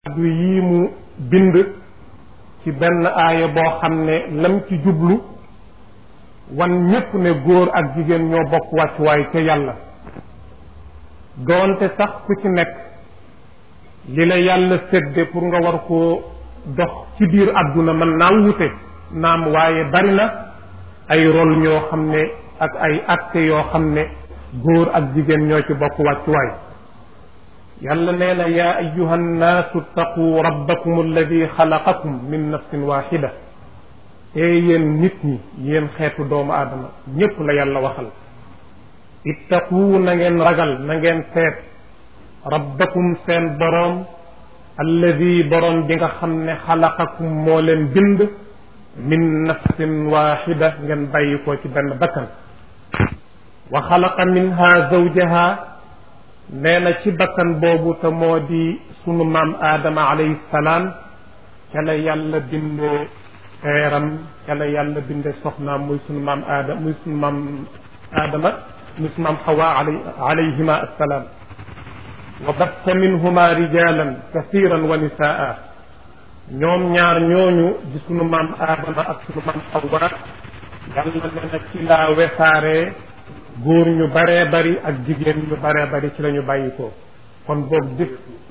du yi mu bind ci benn aaya boo xam ne lam ci jublu wan ñépp ne góor ak jigéen ñoo bokk wàccuwaay ca yàlla doonte sax ku ci nekk li la yàlla sédde pour nga war koo dox ci biir àdduna mën naa wute naam waaye bari na ay rôle ñoo xam ne ak ay acte yoo xam ne góor ak jigéen ñoo ci bokk wàccuwaay yàlla nee na yaa ayuha nnaasu ttaquu rabbakum alladi xalaqakum min nafsin waxida ee yéen nit ñi yéen xeetu doomu aadama ñépp la yàlla waxal ittaquu na ngeen ragal na ngeen seet rabbakum seen boroom alladi boroom bi nga xam ne xalaqakum moo leen bind min nafsin waxida ngeen bàyyi ko ci benn bakkan wa xalaqa minha zawjaha nee na ci bakkan boobu te moo di sunu maam aadama alayhi salaam ca la yàlla bindee xeeram ca la yàlla bindee soxnaam muy sunu maam aadama muy sunu maam aadama muy sunu maam xawa alayhima assalaam wa batta minhuma rijalan kathiran wa nisaa ñoom ñaar ñooñu di sunu maam aadama ak sunu maam xawa yàlla nee na ci laa wesaaree góor ñu baree bari ak jigéen ñu baree bari ci la ñu bàyyi ko kon boog def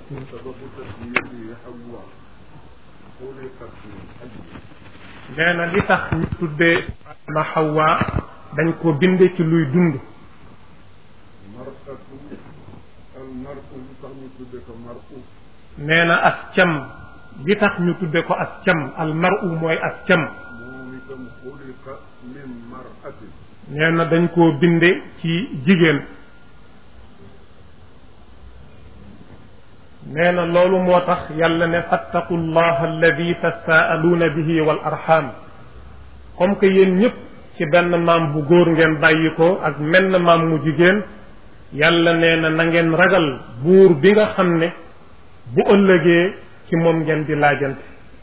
nee na li tax ñu tuddee ma Hawa dañ ko binde ci luy dund nee na as cam li tax ñu tudde ko as cam al mar'u mooy as cam nee na dañ koo binde ci jigéen nee na loolu moo tax yàlla ne fattaqu llah alladi tasaaluuna bihi wal arham comme que yéen ñëpp ci benn maam bu góor ngeen bàyyi ko ak menn maam mu jigéen yàlla nee na na ngeen ragal buur bi nga xam ne bu ëllëgee ci moom ngeen di laajante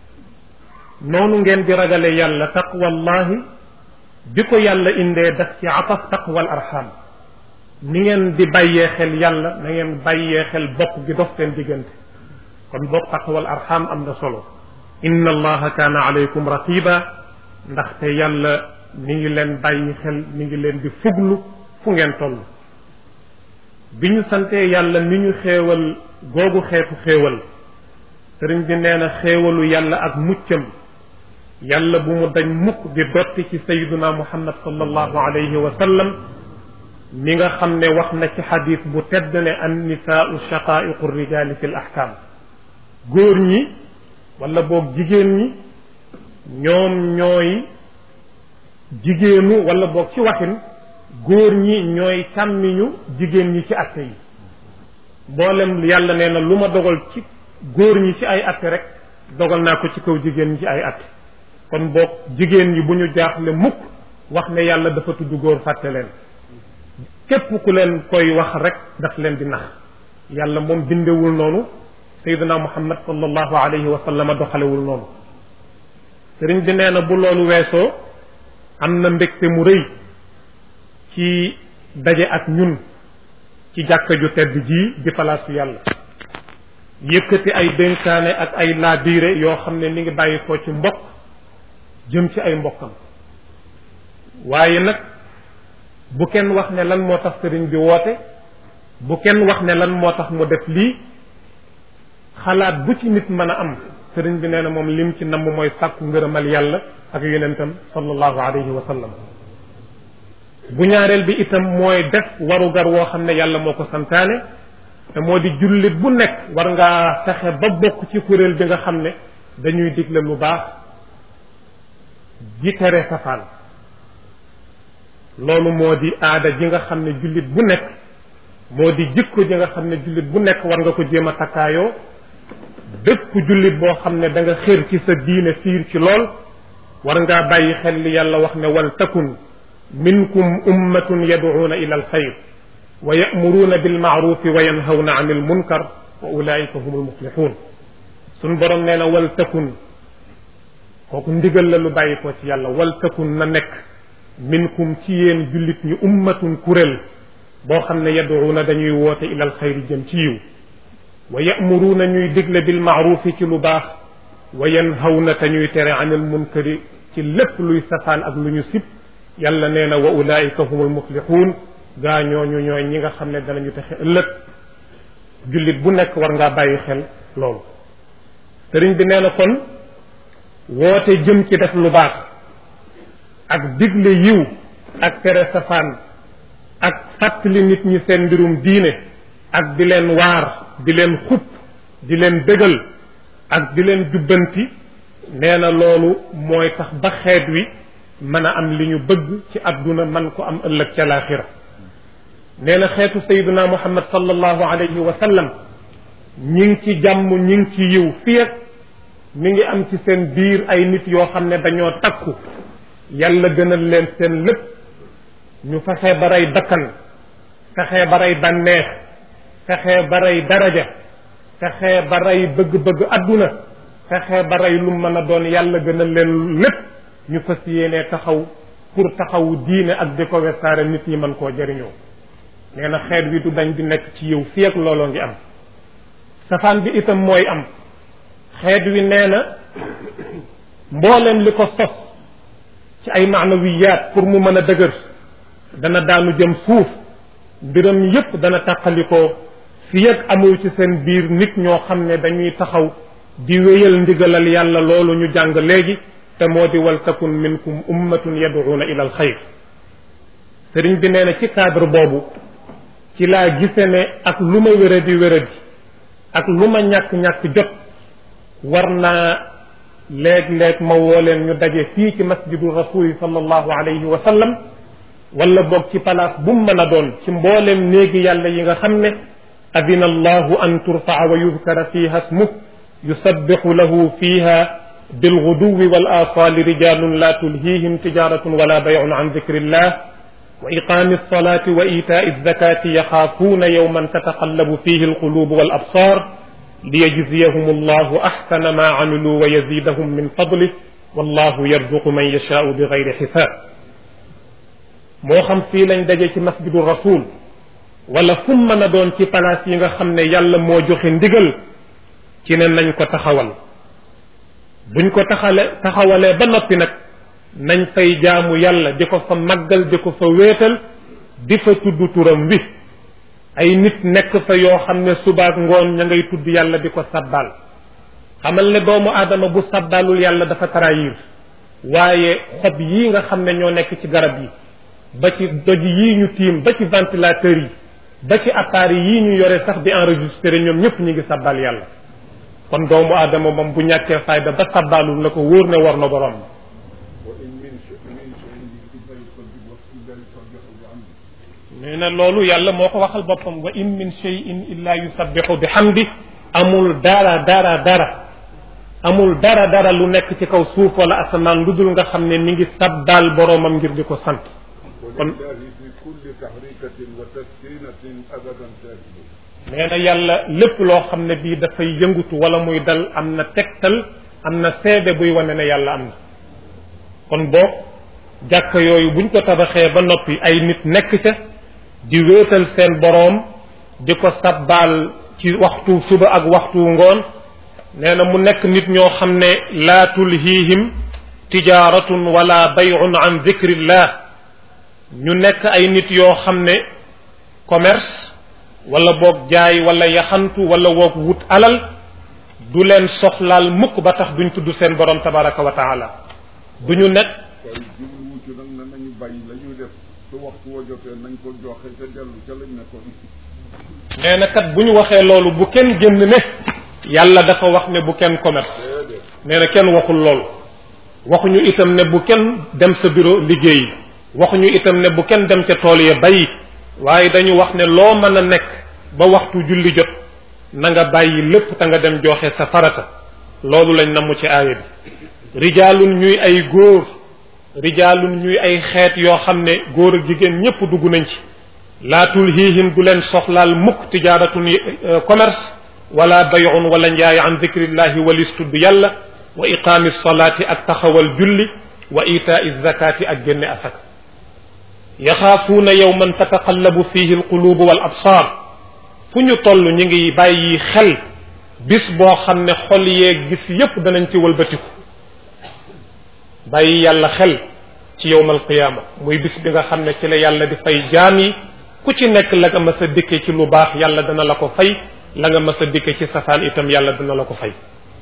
noonu ngeen di ragale yàlla taqwallahi bi ko yàlla indee daf ci ataf taqwal arham ni ngeen di bàyyee xel yàlla na ngeen bàyyee xel bokk gi dox seen diggante kon bokk taqwal arham am na solo inna allaha kaana alaykum raqiba ndaxte yàlla mi ngi leen bàyyi xel mi ngi leen di fuglu fu ngeen toll bi ñu santee yàlla mi ñu xéewal googu xeetu xéewal sëriñ bi nee na xéewalu yàlla ak muccam yàlla bu mu dañ mukk di dotti ci sayyiduna muhammad sallallahu alayhi wa sallam mi nga xam ne wax na ci xadis bu tedd ne an nisaau shaqaiqu rijali fi l ahkam góor ñi wala boog jigéen ñi ñoom ñooy jigéenu wala boog ci waxin góor ñi ñooy càmmiñu jigéen ñi ci atte yi mboolem yàlla nee na lu ma dogal ci góor ñi ci ay atte rek dogal naa ko ci kaw jigéen ñi ci ay atte kon boog jigéen ñi bu ñu jaaxle mukk wax ne yàlla dafa tudd góor fàtte leen képp ku leen koy wax rek daf leen di nax yàlla moom bindewul noonu sayyidina muhammad sallallahu alayhi wa sallam doxalewul noonu sëriñ bi nee na bu loolu weesoo am na mbégte mu rëy ci daje ak ñun ci jàkka ju tedd ji di palaasu yàlla yëkkati ay dénkaane ak ay laabiire yoo xam ne mi ngi bàyyi ko ci mbokk jëm ci ay mbokkam waaye nag bu kenn wax ne lan moo tax sëriñ bi woote bu kenn wax ne lan moo tax mu def lii xalaat bu ci nit mën a am sëriñ bi nee na moom lim ci namm mooy sàkku ngërëmal yàlla ak yonentam sallallahu alayhi wa sallam bu ñaareel bi itam mooy def warugar woo xam ne yàlla moo ko santaane te moo di jullit bu nekk war ngaa fexe ba bokk ci kuréel bi nga xam ne dañuy digle lu baax ji tere safaan loolu moo di aada ji nga xam ne jullit bu nekk moo di jikko ji nga xam ne jullit bu nekk war nga ko jéem a takkaayoo bépp jullit boo xam ne da nga xër ci sa diine fiir ci lool war ngaa bàyyi xel li yàlla wax ne wal takun minkum ummatun yad'uuna ila alxayr wa ya'muruuna bilma'rufi wa yanhawna anil munkar wa ulaika humul muflixuun suñ borom nee na wal takun kooku ndigal la lu bàyyi ko ci yàlla wal takun na nekk minkum ci yéen jullit ñi ummatun kuréel boo xam ne yad'uuna dañuy woote ila alxayr jëm ci yiw wa yamuruuna ñuy digle bil maarufi ci lu baax wa yanhawna te ñuy tere anil munkari ci lépp luy safaan ak lu ñu sib yàlla nee na wa ulaika humul muflixuun gaa ñooñu ñooy ñi nga xam ne danañu texe ëllëg jullit bu nekk war ngaa bàyyi xel loolu sëriñ bi nee na kon woote jëm ci def lu baax ak digle yiw ak tere safaan ak fàttali nit ñi seen mbirum diine ak di leen waar di leen xupp di leen bégal ak di leen jubbanti nee na loolu mooy tax ba xeet wi mën a am li ñu bëgg ci àdduna man ko am ëllëg ca laaxira nee na xeetu sayyiduna muhammad sallallahu alayhi wa sallam ñi ngi ci jàmm ñi ngi ci yiw fii ak mi ngi am ci seen biir ay nit yoo xam ne dañoo takku yàlla gënal leen seen lépp ñu fexee ba rey bakkan fexee ba rey bànneex fexee ba rey daraja fexee ba rey bëgg-bëgg àdduna fexee ba rey lu mën a doon yàlla gënal leen lépp ñu fas yéenee taxaw pour taxawu diine ak di ko wesaare nit ñi mën koo jëriñoo nee na xeet wi du dañ di nekk ci yiw fii ak looloo ngi am safaan bi itam mooy am xeet wi nee na mbooleem li ko sos ci ay maanawiyaat pour mu mën a dëgër dana daanu jëm suuf mbiram yépp dana tàqalikoo fii ak amul ci seen biir nit ñoo xam ne dañuy taxaw di wéyal ndigalal yàlla loolu ñu jàng léegi te moo di wal takun minkum ummatun yad'uuna ila al xayr sëriñ bi nee na ci cadre boobu ci laa gise ne ak lu ma wéradi ak lu ma ñàkk-ñàkk jot war naa léeg-léeg ma woo leen ñu daje fii ci masjidu rasuli sallallahu alayhi wa sallam wala boog ci place bu mu mën a doon ci mbooleem néegi yàlla yi nga xam ne adina allahu an turfaa wa yudkara fiha smuh yusabixu lahu fiha bilguduwi wal asaali rijalun la tulhihim tijaratun wala bayun an dikrillah wa iqami alsalati wa itaai alzakati yaxaafuuna yowman tataqallabu fihi alqulubu wal absar liyajziyahum allahu axsana ma amilu wa yazidahum min fadlih wallahu yarzuqu man yashaau bi gayri xisaab moo xam fii lañ daje ci masjidu rasul wala fu mu mën a doon ci palaas yi nga xam ne yàlla moo joxe ndigal ci ne nañ ko taxawal buñ ko taxawalee ba noppi nag nañ fay jaamu yàlla di ko fa màggal di ko fa wéetal di fa tudd turam wi ay nit nekk fa yoo xam ne subaak ngoon ña ngay tudd yàlla di ko sabbaal xamal ne doomu aadama bu sabbaalul yàlla dafa trahir waaye xob yii nga xam ne ñoo nekk ci garab yi ba ci doj yii ñu tiim ba ci ventilateur yi ba ci appareil yii ñu yore sax di enregistré ñoom ñëpp ñu ngi sabbal yàlla kon doomu aadama moom bu ñàkkee fayda ba sabbaalul na ko wóor ne war na borom nee na loolu yàlla moo ko waxal boppam wa in min shay'in illa yusabbihu bi hamdi amul dara lu nekk ci kaw suuf wala asamaan lu dul nga xam ne mi ngi sabbaal boroomam ngir di ko sant kon nee na yàlla lépp loo xam ne bii dafay yëngutu wala muy dal am na tegtal am na seede buy wane ne yàlla am na kon boo jàkka yooyu buñ ko tabaxee ba noppi ay nit nekk ca di wéetal seen boroom di ko sabbaal ci waxtu suba ak waxtu ngoon nee na mu nekk nit ñoo xam ne laa tulhiihim tijaaratun wala bay'un an dhikrillah ñu nekk ay nit yoo xam ne commerce wala boog jaay wala yaxantu wala woog wut alal du leen soxlaal mukk ba tax duñ tudd seen borom tabaraka wa taala du ñu nekk nee na kat bu ñu waxee loolu bu kenn génn ne yàlla dafa wax ne bu kenn commerce nee na kenn waxul loolu waxuñu itam ne bu kenn dem sa bureau liggéeyi waxuñu itam ne bu kenn dem ca tool ya bayi waaye dañu wax ne loo mën a nekk ba waxtu julli jot na nga bàyyi lépp te nga dem joxe sa farata loolu lañ namm ci aaya bi rijaalun ñuy ay góor rijaalun ñuy ay xeet yoo xam ne góor ak jigéen ñépp dugg nañ ci laa tulhiihim du leen soxlaal mukk tijaaratun commerce wala bay'un wala njaay an dhikrillahi walis tudd yàlla wa iqaami salaati ak taxawal julli wa itaai zakati ak génne asaka yaxaafuuna yawman tataqallabu fihi alqulubu wal absaar fu ñu toll ñu ngi bàyyi xel bis boo xam ne xol yeeg gis yépp danañ ci wëlbatiku bàyyi yàlla xel ci yowmal qiyaama muy bis bi nga xam ne ci la yàlla di fay jaam yi ku ci nekk la nga mës a dikke ci lu baax yàlla dana la ko fay la nga mës a dikke ci safaan itam yàlla dana la ko fay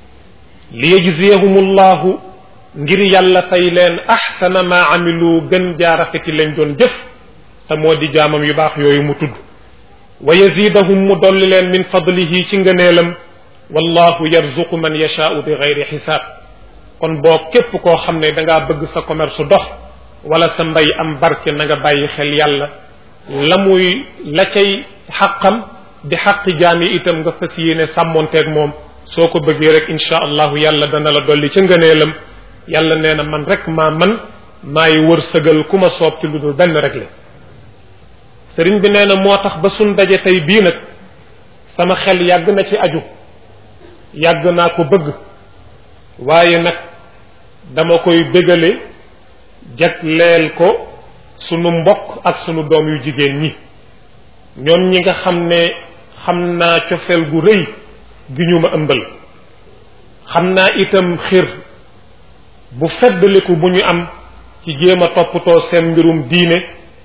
li yajziyahumullahu ngir yàlla fay leen ahsana ma amilu gën jaarafeti lañ doon jëf te moo di jaamam yu baax yooyu mu tudd wa yazidahum mu dolli leen min fadlihi ci ngëneelam wallahu yarzuqu man yashaau bi gayri xisaab kon boo képp koo xam ne dangaa bëgg sa commerce dox wala sa mbay am barke na nga bàyyi xel yàlla la muy la cay xaqam di xaqi jaam yi itam nga fas yéene sàmmonteeg moom soo ko bëggee rek insha allahu yàlla dana la dolli ca ngëneelam yàlla nee na man rek maay wërsëgal ku ma soob ci lu dul benn rek la sëriñ bi nee na moo tax ba suñ daje tey bii nag sama xel yàgg na ci aju yàgg naa ko bëgg waaye nag dama koy bégale jagleel ko sunu mbokk ak sunu doom yu jigéen ñi ñoom ñi nga xam ne xam naa cofeel gu rëy gi ñu ma ëmbal xam naa itam xir bu feddaliku bu ñu am ci jéem a toppatoo seen mbirum diine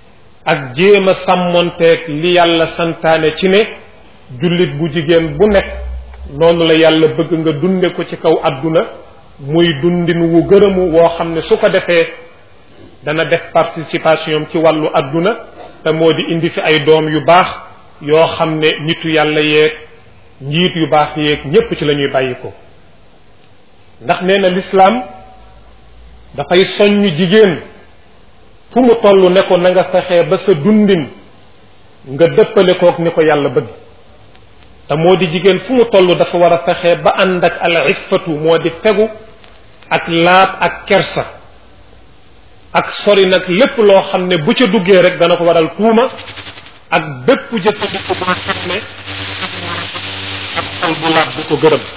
ak jéem a sàmmonteeg li yàlla santaane ci ne jullit bu jigéen bu nekk noonu la yàlla bëgg nga dunde ko ci kaw àdduna muy dundin wu gërëmu woo xam ne su ko defee dana def participation ci wàllu àdduna te moo di indi fi ay doom yu baax yoo xam ne nitu yàlla yeeg njiit yu baax yeeg ñépp ci la ñuy bàyyi ko ndax nee na lislaam dafay soññ jigéen fu mu toll ne ko na nga fexee ba sa dundin nga dëppale kook ni ko yàlla bëgg te moo di jigéen fu mu toll dafa war a fexee ba ànd ak al iffatu moo di fegu ak laab ak kersa ak sori nag lépp loo xam ne bu ca duggee rek dana ko waral tuuma ak bépp jëfandiku boo xam ne ak xol bu laab bu ko gërëm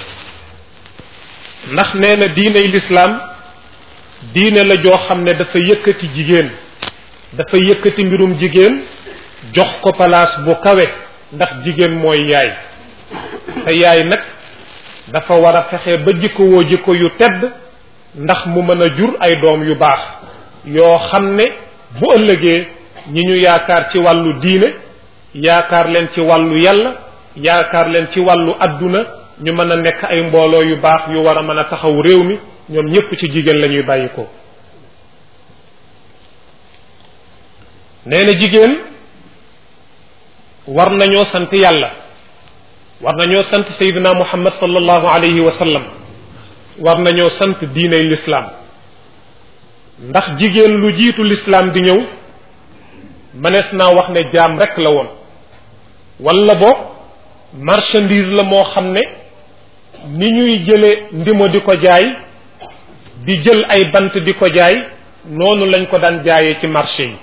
ndax nee na diiney lislaam diine la joo xam ne dafa yëkkati jigéen dafa yëkkati mbirum jigéen jox ko place bu kawe ndax jigéen mooy yaay te yaay nag dafa war a fexe ba jikko woo jikko yu tedd ndax mu mën a jur ay doom yu baax yoo xam ne bu ëllëgee ñi ñu yaakaar ci wàllu diine yaakaar leen ci wàllu yàlla yaakaar leen ci wàllu adduna ñu mën a nekk ay mbooloo yu baax yu war a mën a taxaw réew mi ñoom ñépp ci jigéen la ñuy bàyyi ko nee na jigéen war nañoo sant yàlla war nañoo sant sayyidina muhammad sallallahu alayhi wa sallam war nañoo sant diiney lislaam ndax jigéen lu jiitu lislaam di ñëw mënees naa wax ne jaam rekk la woon walla bo marchandise la moo xam ne ni ñuy jële ndimo di ko jaay di jël ay bant di ko jaay noonu lañ ko daan jaayee ci marché yi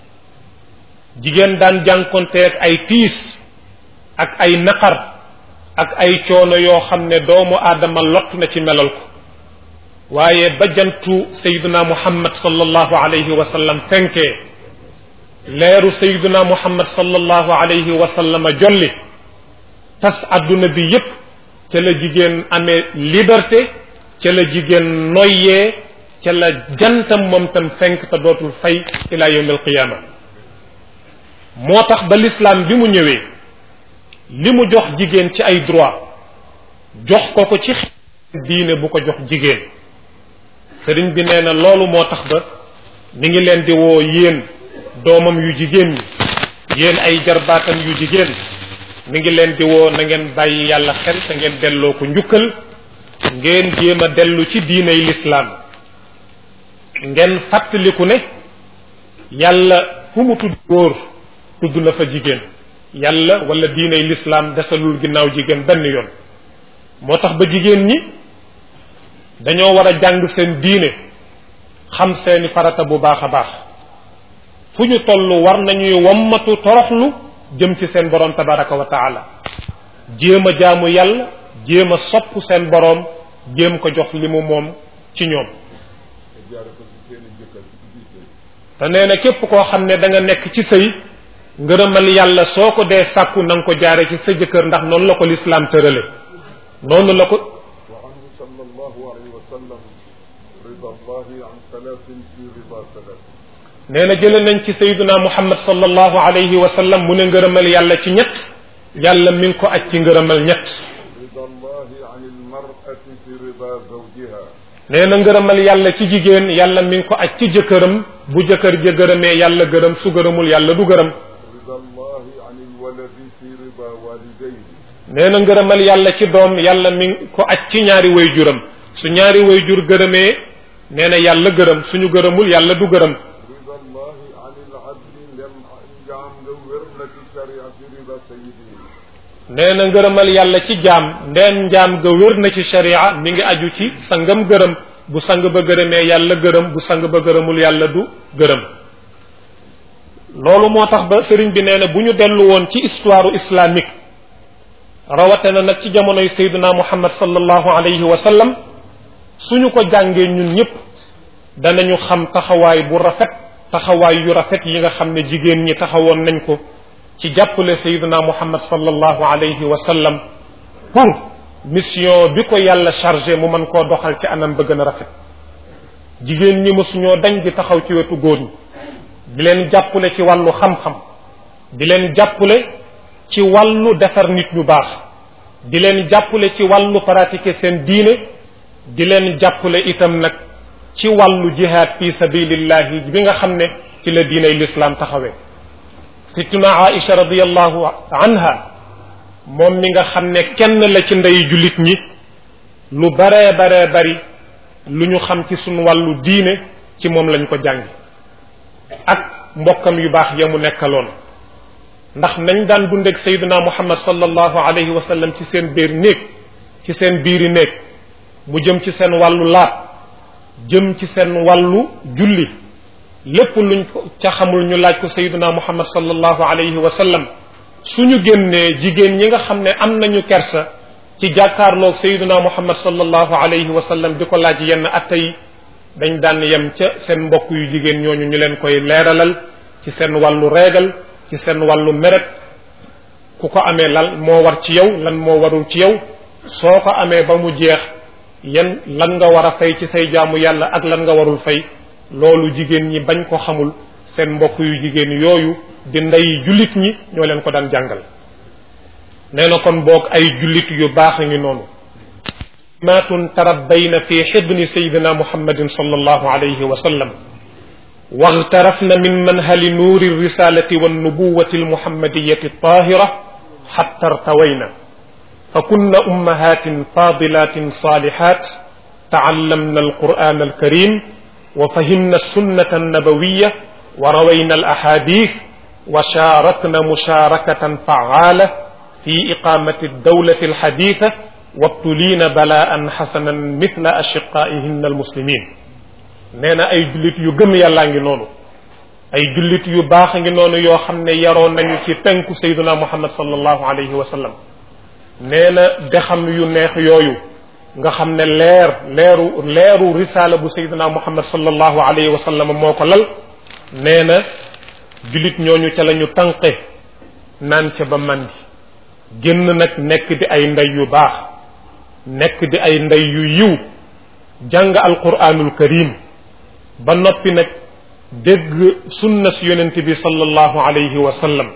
jigéen daan jànkonteeg ay tiis ak ay naqar ak ay coono yoo xam ne doomu aadama lott na ci melal ko waaye ba jantu sayyiduna muhammad sallallahu alayhi wa sallam fenkee leeru sayyiduna muhammad sallallahu alayhi wa sallam jolli tas adduna bi yépp ca la jigéen amee liberté ca la jigéen noyyee ca la jantam moom tam fenk te dootul fay ila yawm alqiyama moo tax ba l'islam bi mu ñëwee li mu jox jigéen ci ay droit jox ko ci diine bu ko jox jigéen sëriñ bi nee na loolu moo tax ba mi ngi leen di woo yéen doomam yu jigéen ñi yéen ay jarbaatam yu jigéen mi ngi leen di woo na ngeen bàyyi yàlla xel te ngeen delloo ko njukkal ngeen jéem a dellu ci diiney lislaam ngeen fàttaliku ne yàlla fu mu tudd góor tudd na fa jigéen yàlla wala diiney lislaam desalul ginnaaw jigéen benn yoon moo tax ba jigéen ñi dañoo war a jàng seen diine xam seeni farata bu baax a baax fu ñu toll war nañuy wammatu toroxlu jëm ci seen boroom tabaraka wa taala jéem a jaamu yàlla jéem a sopp seen boroom jéem ko jox li mu moom ci ñoom te nee na képp koo xam ne da nga nekk ci sëy ngërëmal yàlla soo ko dee sàkku na nga ko jaare ci sa jëkkër ndax noonu la ko lislaam tërale noonu la ko wa anhu sallallahu alayhi wa sallam rida allahi an salatin fi rida salat nee na jële nañ ci sayyiduna muhammad sallallahu alayhi wa sallam mu ne ngërëmal yàlla ci ñett yàlla mi ngi ko aj ci ngërëmal ñett rida allahi an almar'ati fi rida zawjiha nee na ngërëmal yàlla ci jigéen yàlla mi ngi ko aj ci jëkkëram bu jëkkër ja gërëmee yàlla gërëm su gërëmul yàlla du gërëm rida allahi an alwaladi fi rida walidayhi nee na ngërëmal yàlla ci doom yàlla mi ngi ko aj ci ñaari way juram su ñaari way jur gërëmee nee na yàlla gërëm suñu gërëmul yàlla du gërëm rida allahi an aladli ndem njaam nga wér na ci sharia fi rida sayyidihi nee na ngërëmal yàlla ci jaam ndeen njaam ga wér na ci sharia mi ngi aju ci sangam gërëm bu sang ba gërëmee yàlla gërëm bu sang ba gërëmul yàlla du gërëm loolu moo tax ba sëriñ bi nee na bu ñu dellu woon ci histoire islamique rawate na nag ci jamonoy sayyidina muhammad sallallahu alayhi wa sallam suñu ko jàngee ñun ñëpp danañu xam taxawaay bu rafet taxawaay yu rafet yi nga xam ne jigéen ñi taxawoon nañ ko ci jàppale sayyidina muhammad sallallahu alayhi wa sallam pour mission bi ko yàlla chargé mu mën koo doxal ci anam ba gën a rafet jigéen ñi mësuñoo dañ di taxaw ci wetu góor ñi di leen jàppale ci wàllu xam-xam di leen jàppale ci wàllu defar nit ñu baax di leen jàppale ci wàllu pratiquer seen diine di leen jàppale itam nag ci wàllu jihaad fi sabilillahi bi nga xam ne ci la diiney lislaam taxawee sittuna Aïcha radiyallahu anha moom mi nga xam ne kenn la ci ndey jullit ñi lu baree baree bari lu ñu xam ci suñu wàllu diine ci moom lañ ko jàngi ak mbokkam yu baax ya mu nekkaloon ndax nañ daan dundeeg sayyidina muhammad sallallahu alayhi wa sallam ci seen biir néeg ci seen biiri néeg mu jëm ci seen wàllu laab jëm ci seen wàllu julli lépp luñ ko ca xamul ñu laaj ko sayyidina muhammad sallallahu alayhi wa sallam suñu génnee jigéen ñi nga xam ne am nañu kersa ci jàkkaarloog sayyidina muhammad sallallahu alayhi wa sallam di ko laaj yenn atte yi dañ daan yem ca seen mbokk yu jigéen ñooñu ñu leen koy leeralal ci seen wàllu reegal ci seen wàllu meret ku ko amee lan moo war ci yow lan moo warul ci yow soo ko amee ba mu jeex yan lan nga war a fay ci say jaamu yàlla ak lan nga warul fay loolu jigéen ñi bañ ko xamul seen mbokk yu jigéen yooyu di ndey jullit ñi ñoo leen ko daan jàngal nee na kon boog ay jullit yu baax a ngi noonu maatun tarabbayna fi xibni sayidina muhammadin sallallahu alayhi wa sallam واغترفن من منهل نور الرسالة والنبوة المحمدية الطاهرة حتى ارتوينا فكن أمهات فاضلات صالحات تعلمنا القرآن الكريم وفهمنا السنة النبوية وروينا الأحاديث وشاركنا مشاركة فعالة في إقامة الدولة الحديثة وابتلين بلاء حسنا مثل أشقائهن المسلمين nee na ay jullit yu gëm yàllaa ngi noonu ay jullit yu baax a ngi noonu yoo xam ne yaroon nañu ci penku sayyiduna muhammad sallallahu alayhi wa sallam nee na dexam yu neex yooyu nga xam ne leeru risaala bu sayyiduna muhammad sallallahu alayhi wa sallam moo ko lal nee na jullit ñooñu ca la ñu tànqe naan ca ba mandi génn nag nekk di ay ndey yu baax nekk di ay ndey yu yiw jàng alquranul karim ba noppi nag dégg sunna si yonent bi sallallahu alayhi wa sallam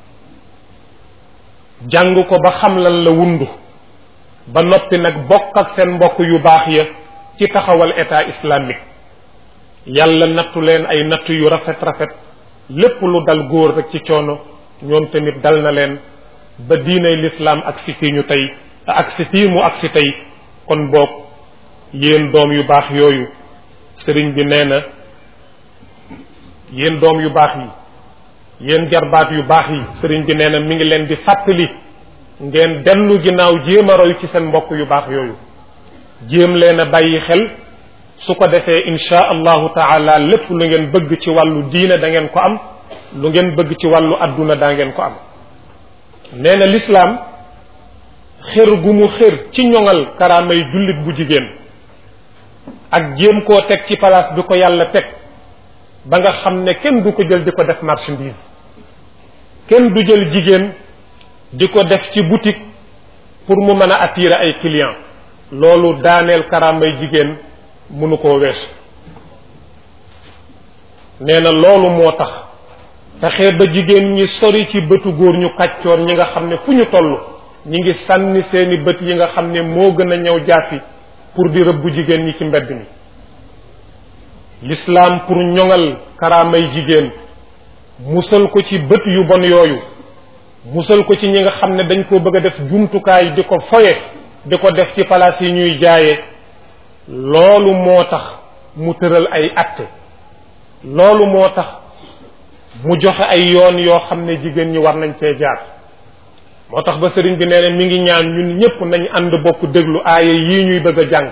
jàng ko ba xam lan la wundu ba noppi nag bokk ak seen mbokk yu baax ya ci taxawal état islamique yàlla nattu leen ay natt yu rafet rafet lépp lu dal góor rek ci coono ñoom tamit dal na leen ba diinay lislaam ak si fii ñu tey ak si fii mu ak si tey kon boog yéen doom yu baax yooyu sëriñ bi nee na yéen doom yu baax yi yéen jarbaat yu baax yi sëriñ bi nee na mi ngi leen di fàttali ngeen dellu ginnaaw jéem a roy ci seen mbokk yu baax yooyu jéem leen a bàyyi xel su ko defee insha allahu taala lépp lu ngeen bëgg ci wàllu diine da ngeen ko am lu ngeen bëgg ci wàllu adduna daa ngeen ko am nee na lislaam xër gu mu xër ci ñoŋal karaamay jullit bu jigéen ak jéem koo teg ci place bi ko yàlla teg ba nga xam ne kenn du ko jël di ko def marchandise kenn du jël jigéen di ko def ci boutique pour mu mën a attirer ay clients loolu daaneel karaamay jigéen mënu koo weesu nee na loolu moo tax fexe ba jigéen ñi sori ci bëtu góor ñu kàccoor ñi nga xam ne fu ñu toll ñi ngi sànni seeni bët yi nga xam ne moo gën a ñëw jaasi pour di rëbbu jigéen ñi ci mbedd mi l'islam pour ñoŋal karaamay jigéen musal ko ci bët yu bon yooyu musal ko ci ñi nga xam ne dañ koo bëgg a def jumtukaay di ko foye di ko def ci palaas yi ñuy jaaye loolu moo tax mu tëral ay atte loolu moo tax mu joxe ay yoon yoo xam ne jigéen ñi war nañ cee jaar moo tax ba sëriñ bi nee na mi ngi ñaan ñun ñépp nañ ànd bokk déglu aaya yii ñuy bëgg a jàng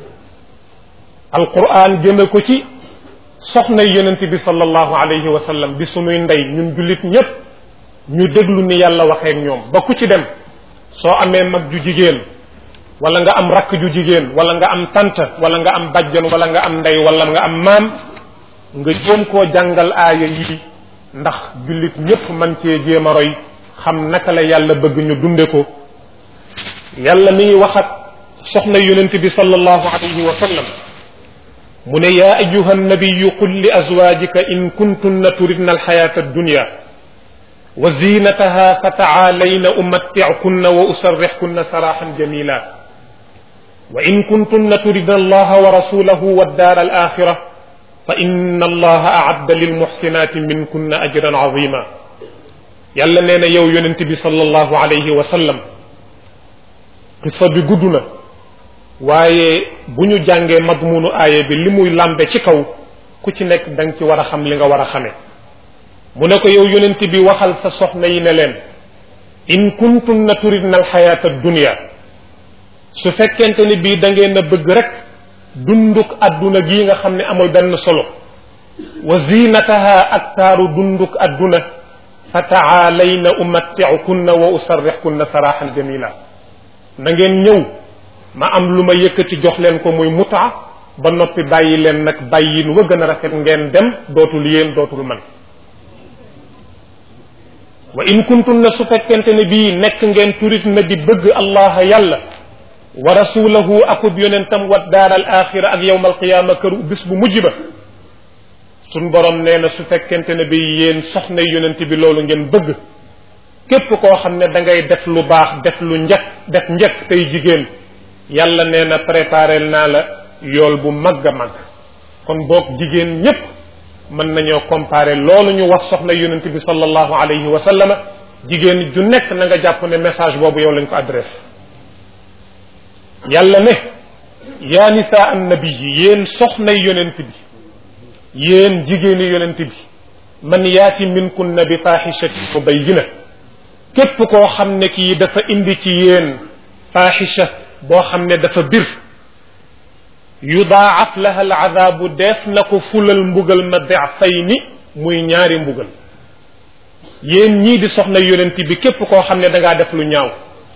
alquran jëme ko ci soxna yonent bi sallallahu alayhi wa sallam di sunuy ndey ñun jullit ñépp ñu déglu ni yàlla waxee ak ñoom ba ku ci dem soo amee mag ju jigéen wala nga am rakk ju jigéen wala nga am tante wala nga am bajjan wala nga am ndey wala nga am maam nga jéem koo jàngal aaya yi ndax jullit ñépp man cee jéem a roy xam naka la yàlla bëgg ñu dunde ko yàlla mi ngi wax ak soxna yonent bi sallallahu alayhi wa sallam mu ne yaa ayuha nabiyu qul li azwajika in kuntunna turidna alxayata addunya wa zinataha fa taalayna umatticukunna wa usarrixkunna saraxan jamila wa in kuntunna turidna allaha wa rasulahu waddaara alaxira fa inna allaha aadda lilmuxsinati minkunna ajran azima yàlla nee na yow yonent bi sallallahu alayhi wa sallam qissa bi gudd na waaye bu ñu jàngee madmunu aaya bi li muy làmbe ci kaw ku ci nekk da nga ci war a xam li nga war a xamee mu ne ko yow yonent bi waxal sa soxna yi ne leen in kuntunna turidna alxayata addunya su fekkente ni bii da ngeen a bëgg rek dunduk adduna gii nga xam ne amul benn solo wa zinataha ak taaru dunduk adduna fa taalayna umatticukunna wa usarrixkunna saraxan jamila na ngeen ñëw ma am lu ma yëkkati jox leen ko muy mutaa ba noppi bàyyi leen nag bàyyin wa gën a rafet ngeen dem dootul yéen dootul man wa in kuntunna su fekkente ne bii nekk ngeen turit na di bëgg allah yàlla wa rasulahu akub yonentam wa daar al axira ak yowm alqiyaama këru bis bu mujj ba suñ borom nee na su fekkente ne bii yéen soxna yonent bi loolu ngeen bëgg képp koo xam ne da ngay def lu baax def lu njëkk def njëkk tey jigéen yàlla nee na préparé naa la yool bu mag a mag kon boog jigéen ñépp mën nañoo comparer loolu ñu wax soxna yonent bi sallallahu alayhi wa sallam jigéen ju nekk na nga jàpp ne message boobu yow lañ ko adressé yàlla ne yaa nisaa annabi yi yéen soxna yonent bi yéen jigéeni yonent bi man yaati minkunna bi faaxishatin mubayyina képp koo xam ne kii dafa indi ci yéen faaxisha boo xam ne dafa bir yudaaf laha al adaabu def na ko fulal mbugal ma dafayni muy ñaari mbugal yéen ñii di soxna yonent bi képp koo xam ne dangaa def lu ñaaw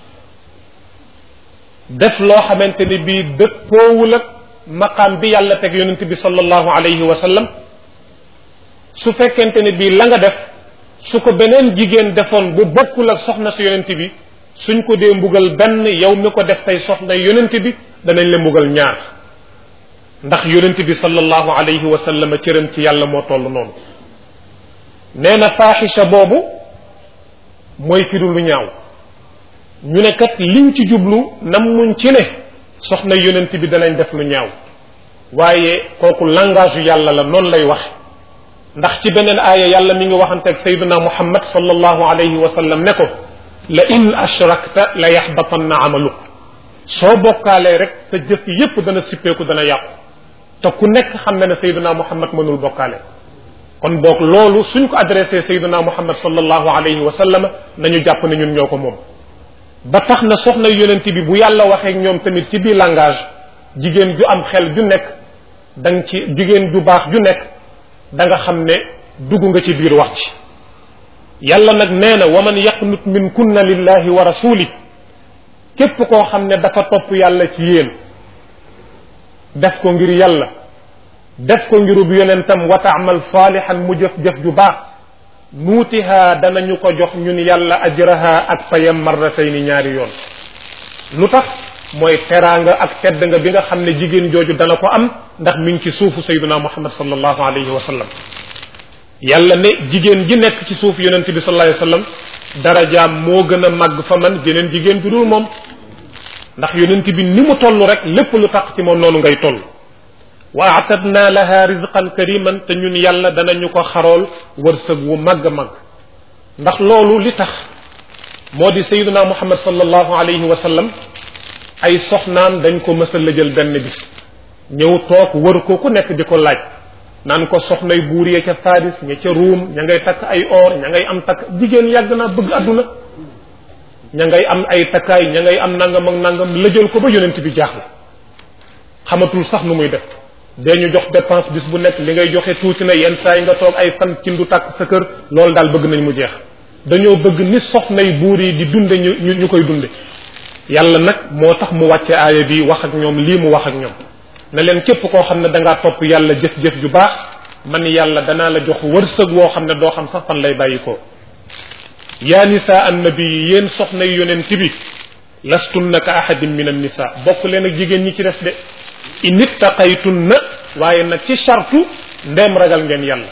def loo xamante ni bii dëppoowul ak maqaam bi yàlla teg yonent bi sallallahu alayhi wa sallam su fekkente ne bii la nga def su ko beneen jigéen defoon bu bokkul ak soxna si yonent bi suñ ko dee mbugal benn yow mi ko def tey soxna yonent bi danañ la mbugal ñaar ndax yonent bi sallallahu alayhi wa sallam cëram ci yàlla moo toll noonu nee na faaxisha boobu mooy firu lu ñaaw ñu ne kat liñ ci jublu nam muñ ci ne soxna yonent bi danañ def lu ñaaw waaye kooku langage yu yàlla la noonu lay wax ndax ci beneen aaya yàlla mi ngi waxanteeg sayyidina muhammad sallallahu alayhi wa sallam ne ko la in ashrakta la yaxbatanna amaluk soo bokkaalee rek sa jëf yépp dana sippeeku dana yàqu te ku nekk xam na ne sayyidina muhammad mënul bokkaale kon boog loolu suñ ko adressé sayyidina muhammad sallallahu alayhi wa sallam nañu jàpp ne ñun ñoo ko moom ba tax na soxna yonent bi bu yàlla waxee ñoom tamit ci biir langage jigéen ju am xel ju nekk danga ci jigéen ju baax ju nekk da nga xam ne dugg nga ci biir wax ci yàlla nag nee na wa man yaqnut min kunna lillahi wa rasuli képp koo xam ne dafa topp yàlla ci yéen def ko ngir yàlla def ko ngirub yonentam wa taamal saalihan mu jëf-jëf ju baax nuutiha danañu ko jox ñun yàlla ajraha ak fayam marratayni ñaari yoon lu tax mooy teraanga ak tedd nga bi nga xam ne jigéen jooju dana ko am ndax mi ngi ci suufu sayyiduna muhammad sallallahu alayhi wa sallam yàlla ne jigéen ji nekk ci suuf yonent bi sallallahu alayhi wa sallam darajaam moo gën a màgg fa man jeneen jigéen ju dul moom ndax yonent bi ni mu toll rek lépp lu tax ci moom noonu ngay toll wa atadna laha rizqan kariman te ñun yàlla danañu ko xarool wërsëg wu màgg màgg ndax loolu li tax moo di sayyiduna muhammad sallallahu alayhi wa sallam ay soxnaam dañ ko mësa lëjal benn bis ñëw toog wër ko ku nekk di ko laaj naan ko soxnay buur ya ca Faris ña ca Ruum ña ngay takk ay or ña ngay am takk jigéen yàgg naa bëgg àdduna ña ngay am ay takkaay ña ngay am nangam ak nangam lëjal ko ba yonent bi jaaxle xamatul sax nu muy def dee ñu jox dépense bis bu nekk li ngay joxe tuuti na yenn saa yi nga toog ay fan ci ndu tàkk sa kër loolu daal bëgg nañ mu jeex dañoo bëgg ni soxnay buur yi di dunde ñu koy dunde yàlla nag moo tax mu wàcce aaya bi wax ak ñoom lii mu wax ak ñoom na leen képp koo xam ne dangaa topp yàlla jëf-jëf ju baax man yàlla danaa la jox wërsëg woo xam ne doo xam sax fan lay bàyyi ko yaa nisa annabi yéen soxna yu yonent bi lastunna ka ahadin min an nisa bokk leen ak jigéen ñi ci def de in ittaqaytunna waaye nag ci chartu ndeem ragal ngeen yàlla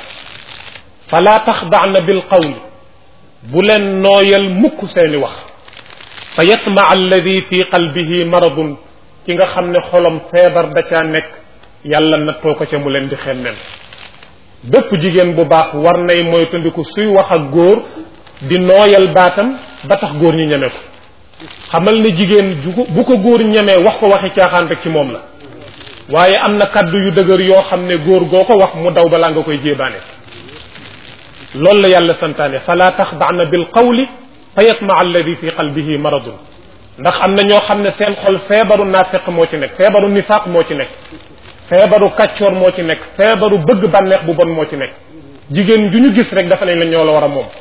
fala taxda'na bil qawli bu leen nooyal mukk seeni wax fa yatma alladi fi qalbihi maradun ki nga xam ne xolam feebar da caa nekk yàlla nattoo ko ca mu leen di xemmem bépp jigéen bu baax war nay moytandiku suy wax ak góor di nooyal baatam ba tax góor ñi ñeme ko xamal ne jigéen bu ko góor ñemee wax ko waxi caaxaan rek ci moom la waaye am na kaddu yu dëgër yoo xam ne góor goo ko wax mu daw balaa nga koy jéebaane loolu la yàlla santaane fala taxda'na bil qawli fa yatma alladi fi qalbihi maradun ndax am na ñoo xam ne seen xol feebaru naafiq moo ci nekk feebaru nifaaq moo ci nekk feebaru kàccoor moo ci nekk feebaru bëgg bànneex bu bon moo ci nekk jigéen ju ñu gis rek dafa nañ la ñoo la war a moom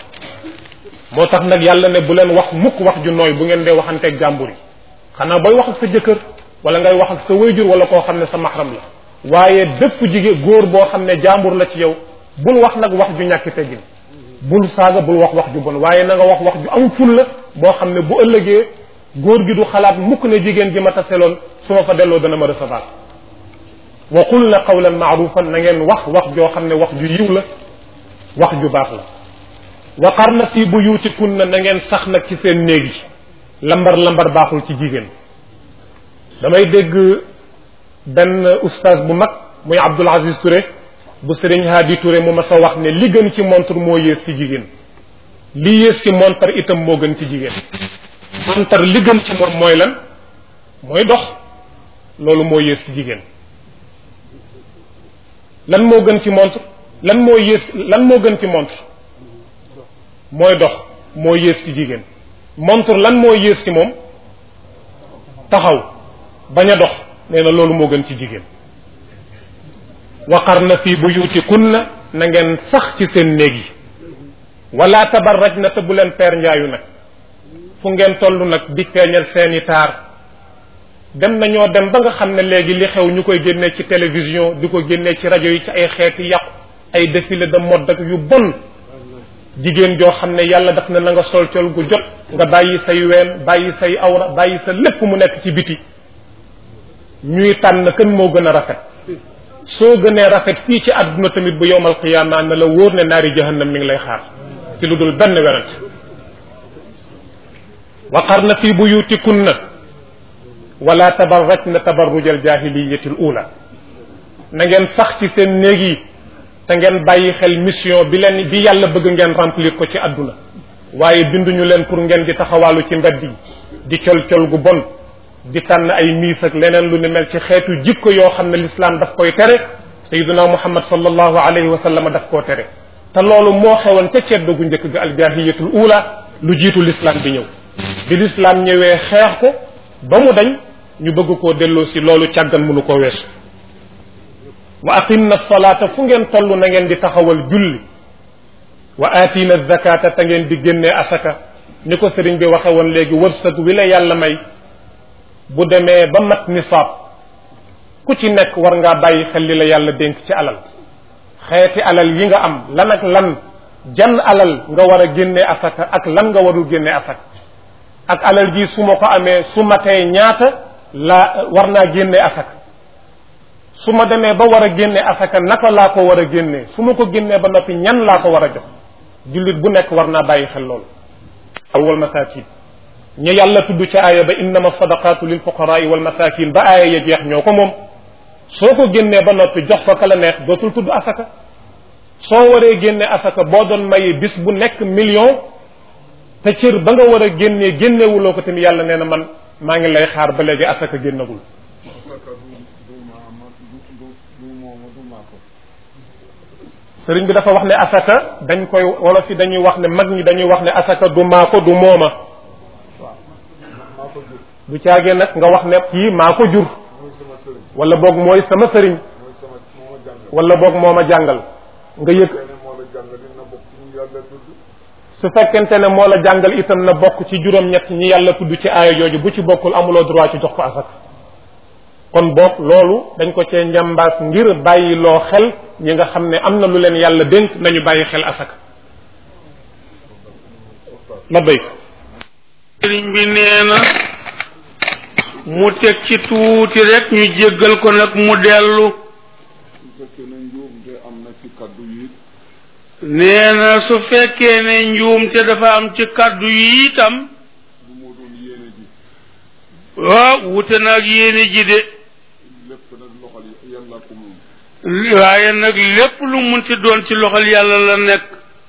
moo tax nag yàlla ne bu leen wax mukk wax ju nooy bu ngeen dee waxanteeg jàmbur yi xanaa booy wax ak sa jëkkër wala ngay wax ak sa wayjur wala koo xam ne sa maxram la waaye bépp jigéen góor boo xam ne jàmbur la ci yow bul wax nag wax ju ñàkk teggin bul saaga bul wax wax ju bon waaye na nga wax wax ju am ful la boo xam ne bu ëllëgee góor gi du xalaat mukk ne jigéen gi ma taseloon su ma fa delloo dana ma recevoir wa qulna qawlan ma'rufan na ngeen wax wax joo xam ne wax ju yiw la wax ju baax la wa qarna fi buyutikunna na ngeen sax nag ci seen néeg yi lambar lambar baaxul ci jigéen damay dégg benn oustaz bu mag muy Abdoul Aziz Touré bu Serigne Hadi Touré mu ma sa wax ne li gën ci montre moo yées ci jigéen li yées ci montre itam moo gën ci jigéen montre li gën ci moom mooy lan mooy dox loolu moo yées ci jigéen lan moo gën ci montre lan moo gën ci montre mooy dox moo yées ci jigéen montre lan moo yées ci moom taxaw bañ a dox nee na loolu moo gën ci jigéen waqarna fi buyutikunna na ngeen sax ci seen néeg yi wala tabarrajna te bu leen peer njaayu nag fu ngeen toll nag di feeñal seeni taar dem nañoo dem ba nga xam ne léegi li xew ñu koy génnee ci télévision di ko génnee ci rajo yi ci ay xeeti yàqu ay défilé de mode ak yu bon jigéen joo xam ne yàlla daf na nga sol col gu jot nga bàyyi say ween bàyyi say awra bàyyi sa lépp mu nekk ci biti ñuy tànn kan moo gën a rafet soo gënee rafet fii ci àdduna tamit bu yowmal qiyaama na la wóor ne naari jahannam mi ngi lay xaar ci lu dul benn werante waqarna fi buyutikunna wala tabarrajna tabarrujal jahiliyati al ula na ngeen sax ci seen néeg yi te ngeen bàyyi xel mission bi yàlla bëgg ngeen remplir ko ci àdduna waaye binduñu leen pour ngeen di taxawaalu ci mbedd yi di col gu bon di tànn ay miis ak leneen lu ni mel ci xeetu jikko yoo xam ne l'islam daf koy tere sayyiduna muhammad sallallahu alayhi wa sallam daf koo tere te loolu moo xewoon ca ceddo gu njëkk ga aljahiyatul ula lu jiitu l'islam bi ñëw bi l'islam ñëwee xeex ko ba mu dañ ñu bëgg koo delloo si loolu càggan mënu ko weesu wa aqimna salata fu ngeen toll na ngeen di taxawal julli wa atina zakata te ngeen di génnee asaka ni ko sëriñ bi waxe woon léegi wërsëg wi la yàlla may bu demee ba mat nisaab ku ci nekk war ngaa bàyyi xel li la yàlla dénk ci alal xeeti alal yi nga am lan ak lan jan alal nga war a génne asaka ak lan nga warul génne asaka ak alal ji su ma ko amee su ma tey ñaata laa war naa génne asaka su ma demee ba war a génne asaka naka laa ko war a génnee su ma ko génnee ba noppi ñan laa ko war a jox jullit bu nekk war naa bàyyi xel loolu wal masakin ña yàlla tudd ci aaya ba innama sadaqatu lil fuqaraa wal masakin ba aaya ya jeex ñoo ko moom soo ko génnee ba noppi jox ko ka la neex dootul tudd asaka soo waree génne asaka boo doon maye bis bu nekk million te cër ba nga war a génnee génnewuloo ko tamit yàlla nee na man maa ngi lay xaar ba léegi asaka génnagul sëriñ bi dafa wax ne asaka dañ koy wala fi dañuy wax ne mag ñi dañuy wax ne asaka du maa ko du mooma du caagee nag nga wax ne kii maa ko jur wala boog mooy sama sëriñ wala boog moo ma jàngal nga yëg su fekkente ne moo la jàngal itam na bokk ci juróom-ñett ñi yàlla tudd ci aaya jooju bu ci bokkul amuloo droit ci jox ko asaka kon boog loolu dañ ko cee njambaas ngir bàyyi loo xel ñi nga xam ne am na lu leen yàlla dénk nañu bàyyi xel asaka la béy sëriñ bi nee na mu teg ci tuuti rek ñu jéggal ko nag mu dellu nee na su fekkee ne njuumte dafa am ci kaddu yi itam waaw wute naag yéene ji de waaye nag lépp lu munti doon ci loxol yàlla la nekk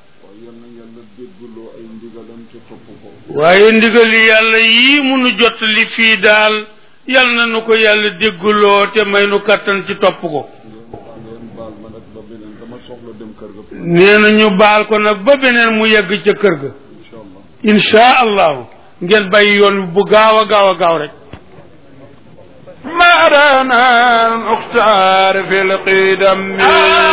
waaye ndigali yàlla yii munu jot li fii daal yal na nu ko yàlla dégguloo te may nu kattan ci topp ko nee na ñu baal ko nag ba beneen mu yegg ca kër ga insha allahu ngeen bàyyi yoon bu gaaw a gaaw a gaaw rek ما رانا المختار في القدم